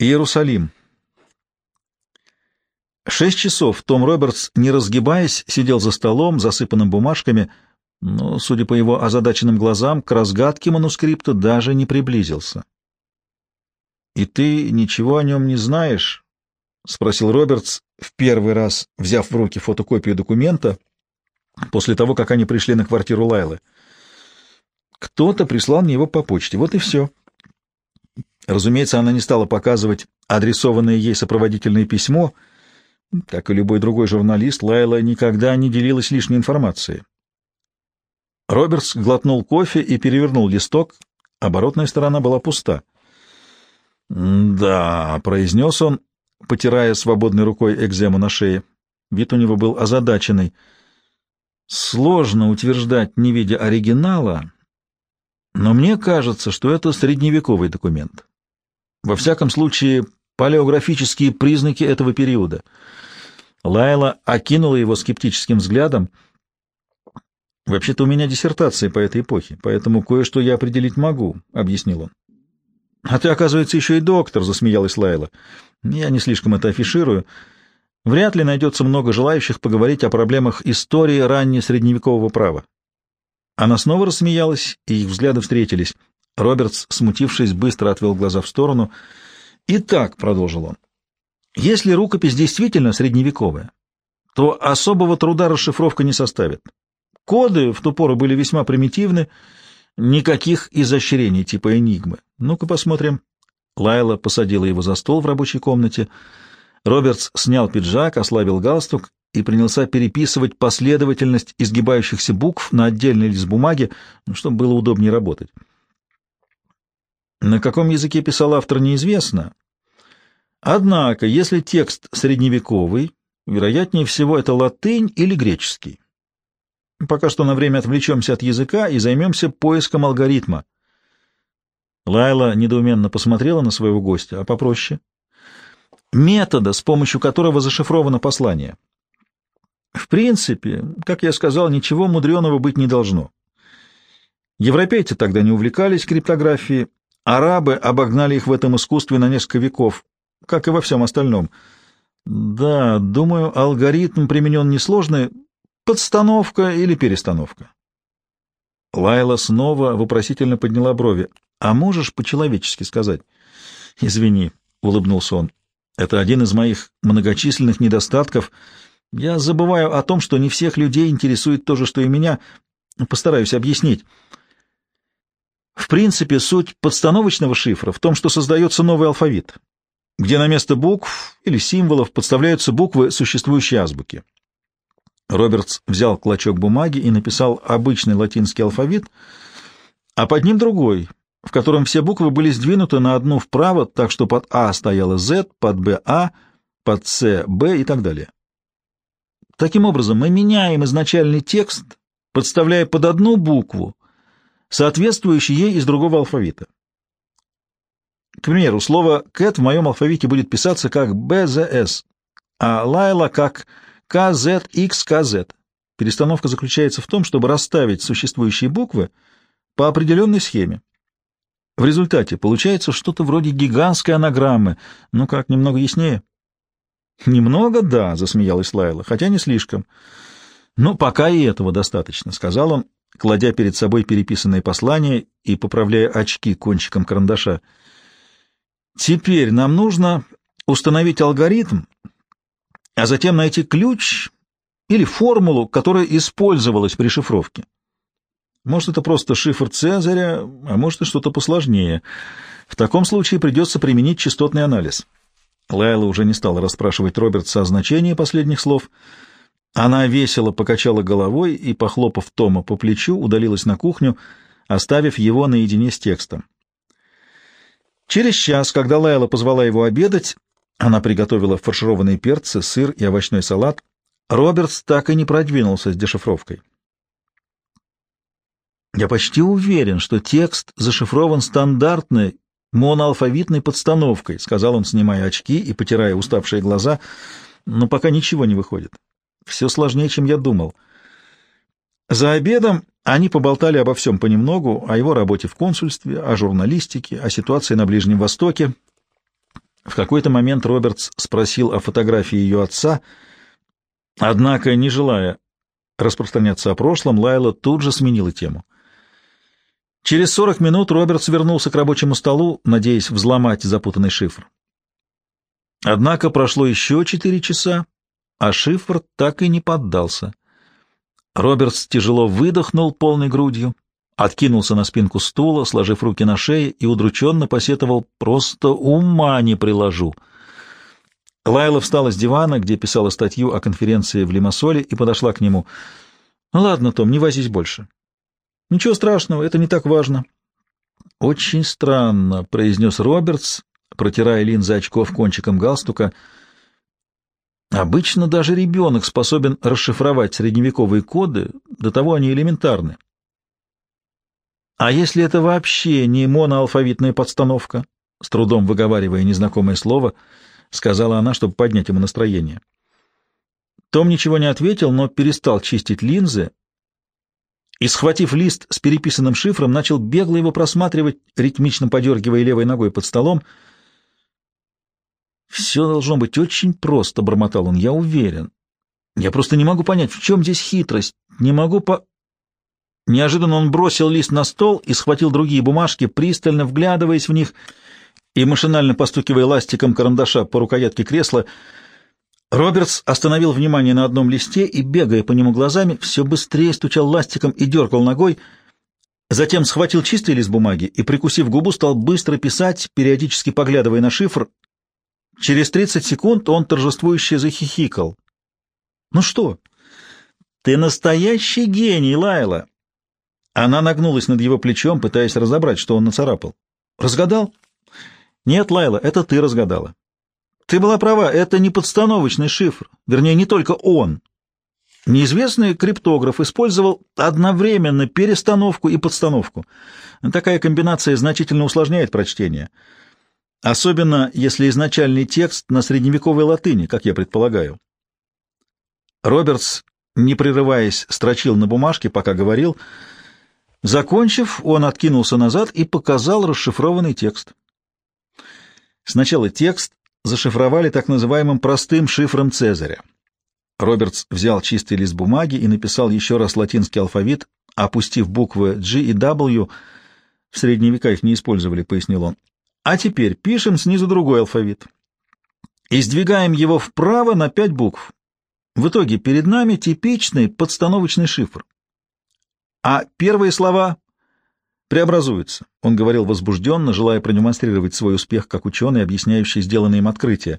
Иерусалим. 6 часов Том Робертс, не разгибаясь, сидел за столом, засыпанным бумажками, но, судя по его озадаченным глазам, к разгадке манускрипта даже не приблизился. «И ты ничего о нем не знаешь?» — спросил Робертс, в первый раз взяв в руки фотокопию документа после того, как они пришли на квартиру Лайлы. «Кто-то прислал мне его по почте, вот и все». Разумеется, она не стала показывать адресованное ей сопроводительное письмо. Как и любой другой журналист, Лайла никогда не делилась лишней информацией. Робертс глотнул кофе и перевернул листок. Оборотная сторона была пуста. «Да», — произнес он, потирая свободной рукой экзему на шее. Вид у него был озадаченный. «Сложно утверждать, не видя оригинала, но мне кажется, что это средневековый документ. Во всяком случае, палеографические признаки этого периода». Лайла окинула его скептическим взглядом. «Вообще-то у меня диссертация по этой эпохе, поэтому кое-что я определить могу», — объяснил он. «А ты, оказывается, еще и доктор», — засмеялась Лайла. «Я не слишком это афиширую. Вряд ли найдется много желающих поговорить о проблемах истории раннесредневекового права». Она снова рассмеялась, и их взгляды встретились. Робертс, смутившись, быстро отвел глаза в сторону. «Итак», — продолжил он, — «если рукопись действительно средневековая, то особого труда расшифровка не составит. Коды в ту пору были весьма примитивны, никаких изощрений типа «Энигмы». Ну-ка посмотрим». Лайла посадила его за стол в рабочей комнате. Робертс снял пиджак, ослабил галстук и принялся переписывать последовательность изгибающихся букв на отдельный лист бумаги, чтобы было удобнее работать. На каком языке писал автор, неизвестно. Однако, если текст средневековый, вероятнее всего это латынь или греческий. Пока что на время отвлечемся от языка и займемся поиском алгоритма. Лайла недоуменно посмотрела на своего гостя, а попроще. Метода, с помощью которого зашифровано послание. В принципе, как я сказал, ничего мудреного быть не должно. Европейцы тогда не увлекались криптографией, арабы обогнали их в этом искусстве на несколько веков, как и во всем остальном. Да, думаю, алгоритм применен несложный, подстановка или перестановка. Лайла снова вопросительно подняла брови. «А можешь по-человечески сказать?» «Извини», — улыбнулся он, — «это один из моих многочисленных недостатков. Я забываю о том, что не всех людей интересует то же, что и меня. Постараюсь объяснить. В принципе, суть подстановочного шифра в том, что создается новый алфавит, где на место букв или символов подставляются буквы существующей азбуки». Робертс взял клочок бумаги и написал обычный латинский алфавит, а под ним другой, в котором все буквы были сдвинуты на одну вправо, так что под А стояло Z, под Б — А, под С — Б и так далее. Таким образом, мы меняем изначальный текст, подставляя под одну букву, соответствующую ей из другого алфавита. К примеру, слово «кэт» в моем алфавите будет писаться как БЗС, а Лайла как КЗХКЗ. Перестановка заключается в том, чтобы расставить существующие буквы по определенной схеме. В результате получается что-то вроде гигантской анаграммы. Ну как, немного яснее? Немного, да, засмеялась Лайла, хотя не слишком. Но пока и этого достаточно, сказал он, кладя перед собой переписанное послание и поправляя очки кончиком карандаша. Теперь нам нужно установить алгоритм, а затем найти ключ или формулу, которая использовалась при шифровке. Может, это просто шифр Цезаря, а может, и что-то посложнее. В таком случае придется применить частотный анализ. Лайла уже не стала расспрашивать Робертса о значении последних слов. Она весело покачала головой и, похлопав Тома по плечу, удалилась на кухню, оставив его наедине с текстом. Через час, когда Лайла позвала его обедать, она приготовила фаршированные перцы, сыр и овощной салат. Робертс так и не продвинулся с дешифровкой. «Я почти уверен, что текст зашифрован стандартной моноалфавитной подстановкой», — сказал он, снимая очки и потирая уставшие глаза, — «но пока ничего не выходит. Все сложнее, чем я думал». За обедом они поболтали обо всем понемногу, о его работе в консульстве, о журналистике, о ситуации на Ближнем Востоке. В какой-то момент Робертс спросил о фотографии ее отца, однако, не желая распространяться о прошлом, Лайла тут же сменила тему. Через 40 минут Робертс вернулся к рабочему столу, надеясь взломать запутанный шифр. Однако прошло еще 4 часа, а шифр так и не поддался. Робертс тяжело выдохнул полной грудью, откинулся на спинку стула, сложив руки на шее, и удрученно посетовал: «Просто ума не приложу». Лайла встала с дивана, где писала статью о конференции в Лимассоле, и подошла к нему. «Ладно, Том, не возись больше. Ничего страшного, это не так важно». «Очень странно», — произнес Робертс, протирая линзы очков кончиком галстука. «Обычно даже ребенок способен расшифровать средневековые коды, до того они элементарны». «А если это вообще не моноалфавитная подстановка?» — с трудом выговаривая незнакомое слово, сказала она, чтобы поднять ему настроение. Том ничего не ответил, но перестал чистить линзы и, схватив лист с переписанным шифром, начал бегло его просматривать, ритмично подергивая левой ногой под столом. «Все должно быть очень просто», — бормотал он, — «я уверен. Я просто не могу понять, в чем здесь хитрость. Не могу по...» Неожиданно он бросил лист на стол и схватил другие бумажки, пристально вглядываясь в них и машинально постукивая ластиком карандаша по рукоятке кресла. Робертс остановил внимание на одном листе и, бегая по нему глазами, все быстрее стучал ластиком и дергал ногой, затем схватил чистый лист бумаги и, прикусив губу, стал быстро писать, периодически поглядывая на шифр. Через 30 секунд он торжествующе захихикал. «Ну что? Ты настоящий гений, Лайла!» Она нагнулась над его плечом, пытаясь разобрать, что он нацарапал. «Разгадал?» «Нет, Лайла, это ты разгадала. Ты была права, это не подстановочный шифр, вернее, не только он. Неизвестный криптограф использовал одновременно перестановку и подстановку. Такая комбинация значительно усложняет прочтение, особенно если изначальный текст на средневековой латыни, как я предполагаю». Робертс, не прерываясь, строчил на бумажке, пока говорил. Закончив, он откинулся назад и показал расшифрованный текст. Сначала текст зашифровали так называемым простым шифром Цезаря. Робертс взял чистый лист бумаги и написал еще раз латинский алфавит, опустив буквы G и W. В средние века их не использовали, пояснил он. А теперь пишем снизу другой алфавит и сдвигаем его вправо на 5 букв. В итоге перед нами типичный подстановочный шифр. А первые слова преобразуются. Он говорил возбужденно, желая продемонстрировать свой успех как ученый, объясняющий сделанные им открытия.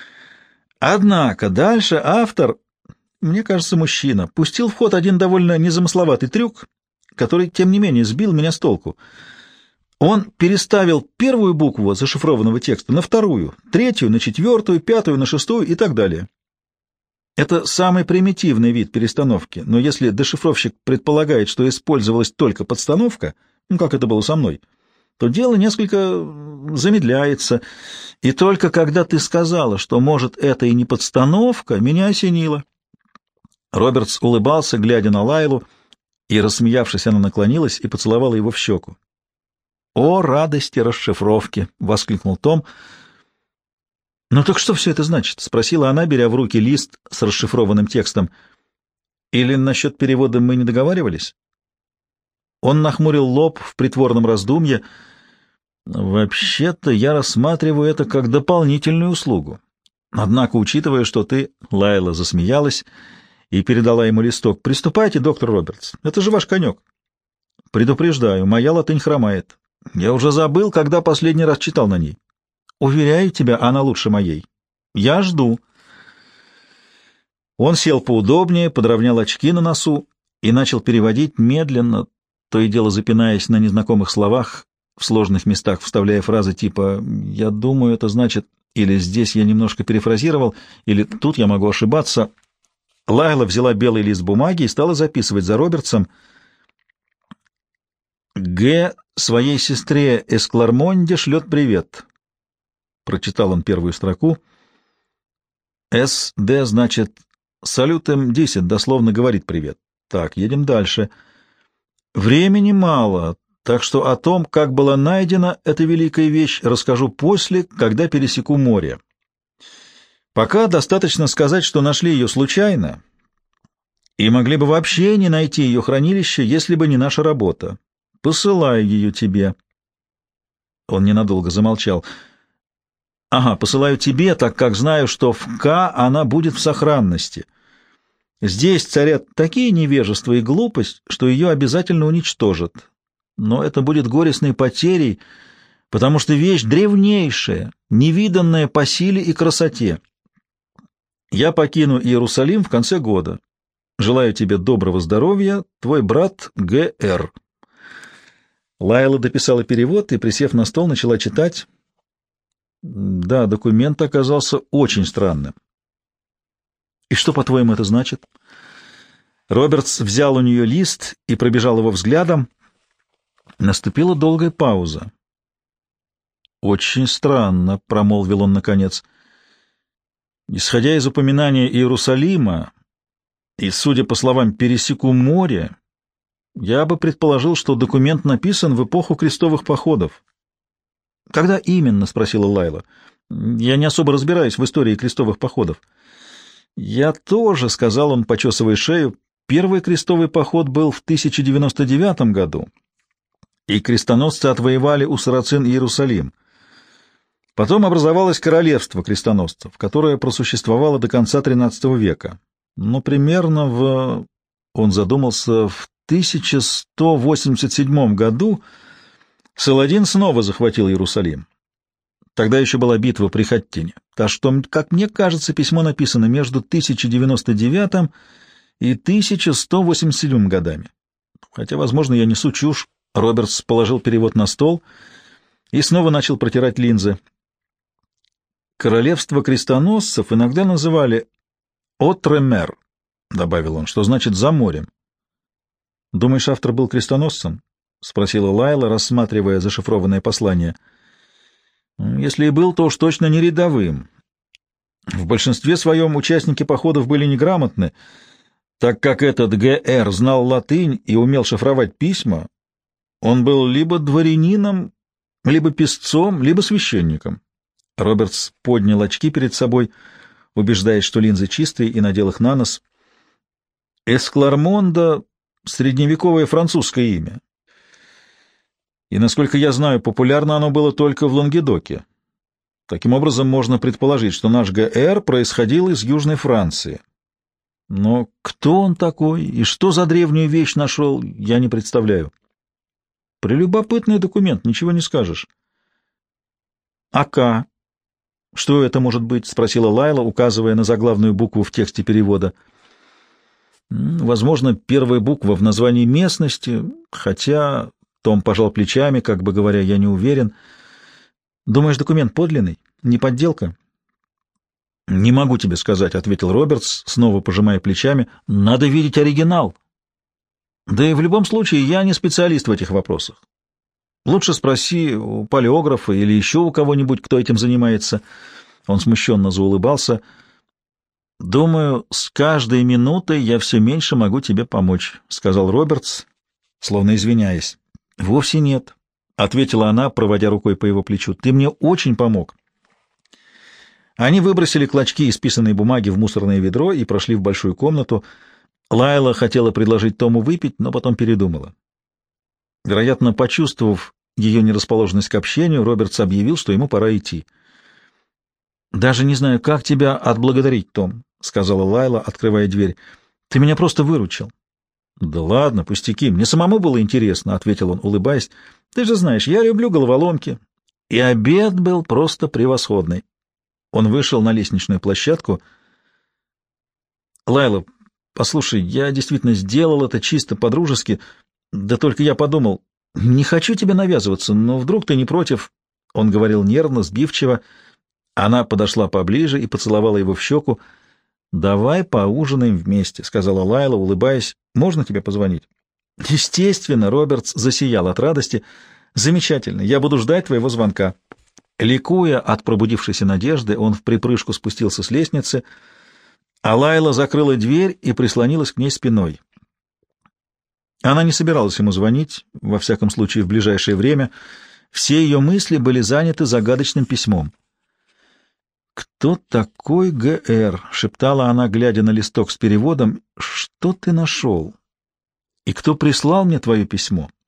Однако дальше автор, мне кажется, мужчина, пустил в ход один довольно незамысловатый трюк, который, тем не менее, сбил меня с толку. Он переставил первую букву зашифрованного текста на вторую, третью на четвертую, пятую на шестую и так далее. Это самый примитивный вид перестановки, но если дешифровщик предполагает, что использовалась только подстановка, как это было со мной, то дело несколько замедляется, и только когда ты сказала, что, может, это и не подстановка, меня осенило. Робертс улыбался, глядя на Лайлу, и, рассмеявшись, она наклонилась и поцеловала его в щеку. «О, радости расшифровки!» — воскликнул Том. «Ну так что все это значит?» — спросила она, беря в руки лист с расшифрованным текстом. «Или насчет перевода мы не договаривались?» Он нахмурил лоб в притворном раздумье. «Вообще-то я рассматриваю это как дополнительную услугу. Однако, учитывая, что ты...» — Лайла засмеялась и передала ему листок. «Приступайте, доктор Робертс. Это же ваш конек». «Предупреждаю, моя латынь хромает. Я уже забыл, когда последний раз читал на ней. Уверяю тебя, она лучше моей. Я жду». Он сел поудобнее, подровнял очки на носу и начал переводить медленно, то и дело запинаясь на незнакомых словах, в сложных местах вставляя фразы типа «я думаю, это значит», или «здесь я немножко перефразировал», или «тут я могу ошибаться». Лайла взяла белый лист бумаги и стала записывать за Робертсом. «Г. своей сестре Эсклармонде шлет привет», — прочитал он первую строку. «С. Д. значит «салютем дисет», дословно говорит привет». Так, едем дальше. «Времени мало, Так что о том, как была найдена эта великая вещь, расскажу после, когда пересеку море. Пока достаточно сказать, что нашли ее случайно, и могли бы вообще не найти ее хранилище, если бы не наша работа. Посылаю ее тебе». Он ненадолго замолчал. «Ага, посылаю тебе, так как знаю, что в К она будет в сохранности. Здесь царят такие невежества и глупость, что ее обязательно уничтожат. Но это будет горестной потерей, потому что вещь древнейшая, невиданная по силе и красоте. Я покину Иерусалим в конце года. Желаю тебе доброго здоровья, твой брат Г.Р.» Лайла дописала перевод и, присев на стол, начала читать. Да, документ оказался очень странным. «И что, по-твоему, это значит?» Робертс взял у нее лист и пробежал его взглядом. Наступила долгая пауза. «Очень странно», — промолвил он наконец. «Исходя из упоминания Иерусалима и, судя по словам «пересеку море», я бы предположил, что документ написан в эпоху крестовых походов». «Когда именно?» — спросила Лайла. «Я не особо разбираюсь в истории крестовых походов». «Я тоже», — сказал он, почесывая шею. «Первый крестовый поход был в 1099 году, и крестоносцы отвоевали у сарацин Иерусалим. Потом образовалось королевство крестоносцев, которое просуществовало до конца XIII века. Но примерно он задумался, в 1187 году Саладин снова захватил Иерусалим. Тогда еще была битва при Хаттине. Так что, как мне кажется, письмо написано между 1099 и 1187 годами. Хотя, возможно, я несу чушь». Робертс положил перевод на стол и снова начал протирать линзы. «Королевство крестоносцев иногда называли Отремер», — добавил он, — что значит «за морем». «Думаешь, автор был крестоносцем?» — спросила Лайла, рассматривая зашифрованное послание. «Если и был, то уж точно не рядовым. В большинстве своем участники походов были неграмотны, так как этот Г.Р. знал латынь и умел шифровать письма. Он был либо дворянином, либо писцом, либо священником». Робертс поднял очки перед собой, убеждаясь, что линзы чистые, и надел их на нос. «Эсклармонда — средневековое французское имя. И, насколько я знаю, популярно оно было только в Лангедоке. Таким образом, можно предположить, что наш Г.Р. происходил из Южной Франции. Но кто он такой и что за древнюю вещь нашел, я не представляю. Прелюбопытный документ, ничего не скажешь». «АК. Что это может быть?» — спросила Лайла, указывая на заглавную букву в тексте перевода. «Возможно, первая буква в названии местности, хотя...» Том пожал плечами, как бы говоря, «я не уверен». «Думаешь, документ подлинный? Не подделка?» «Не могу тебе сказать», — ответил Робертс, снова пожимая плечами. «Надо видеть оригинал. Да и в любом случае я не специалист в этих вопросах. Лучше спроси у палеографа или еще у кого-нибудь, кто этим занимается». Он смущенно заулыбался. «Думаю, с каждой минутой я все меньше могу тебе помочь», — сказал Робертс, словно извиняясь. «Вовсе нет», — ответила она, проводя рукой по его плечу. «Ты мне очень помог». Они выбросили клочки исписанной бумаги в мусорное ведро и прошли в большую комнату. Лайла хотела предложить Тому выпить, но потом передумала. Вероятно, почувствовав ее нерасположенность к общению, Робертс объявил, что ему пора идти. «Даже не знаю, как тебя отблагодарить, Том», — сказала Лайла, открывая дверь. «Ты меня просто выручил». «Да ладно, пустяки, мне самому было интересно», — ответил он, улыбаясь. «Ты же знаешь, я люблю головоломки». И обед был просто превосходный. Он вышел на лестничную площадку. «Лайла, послушай, я действительно сделал это чисто по-дружески, да только я подумал, не хочу тебе навязываться, но вдруг ты не против?» Он говорил нервно, сбивчиво. Она подошла поближе и поцеловала его в щеку. «Давай поужинаем вместе», — сказала Лайла, улыбаясь. «Можно тебе позвонить?» Естественно, Робертс засиял от радости. «Замечательно, я буду ждать твоего звонка». Ликуя от пробудившейся надежды, он вприпрыжку спустился с лестницы, а Лайла закрыла дверь и прислонилась к ней спиной. Она не собиралась ему звонить, во всяком случае в ближайшее время. Все ее мысли были заняты загадочным письмом. «Кто такой Г.Р.?» — шептала она, глядя на листок с переводом. «Что ты нашел? И кто прислал мне твое письмо?»